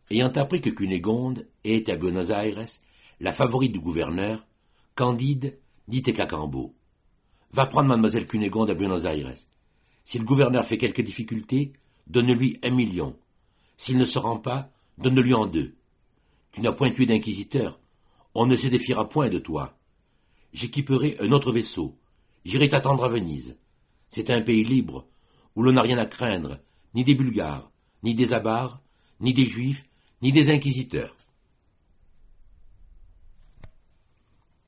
Ayant appris que Cunégonde était à Buenos Aires, la favorite du gouverneur, Candide dit à Cacambo: « Va prendre mademoiselle Cunégonde à Buenos Aires. Si le gouverneur fait quelques difficultés, donne-lui 1 million. S'il ne se rend pas, donne-lui en 2. Tu n'as point tué d'inquisiteur, on ne se défiera point de toi. J'équiperai un autre vaisseau, j'irai t'attendre à Venise. C'est un pays libre, où l'on n'a rien à craindre, ni des Bulgares, ni des Avares, ni des Juifs, ni des inquisiteurs. »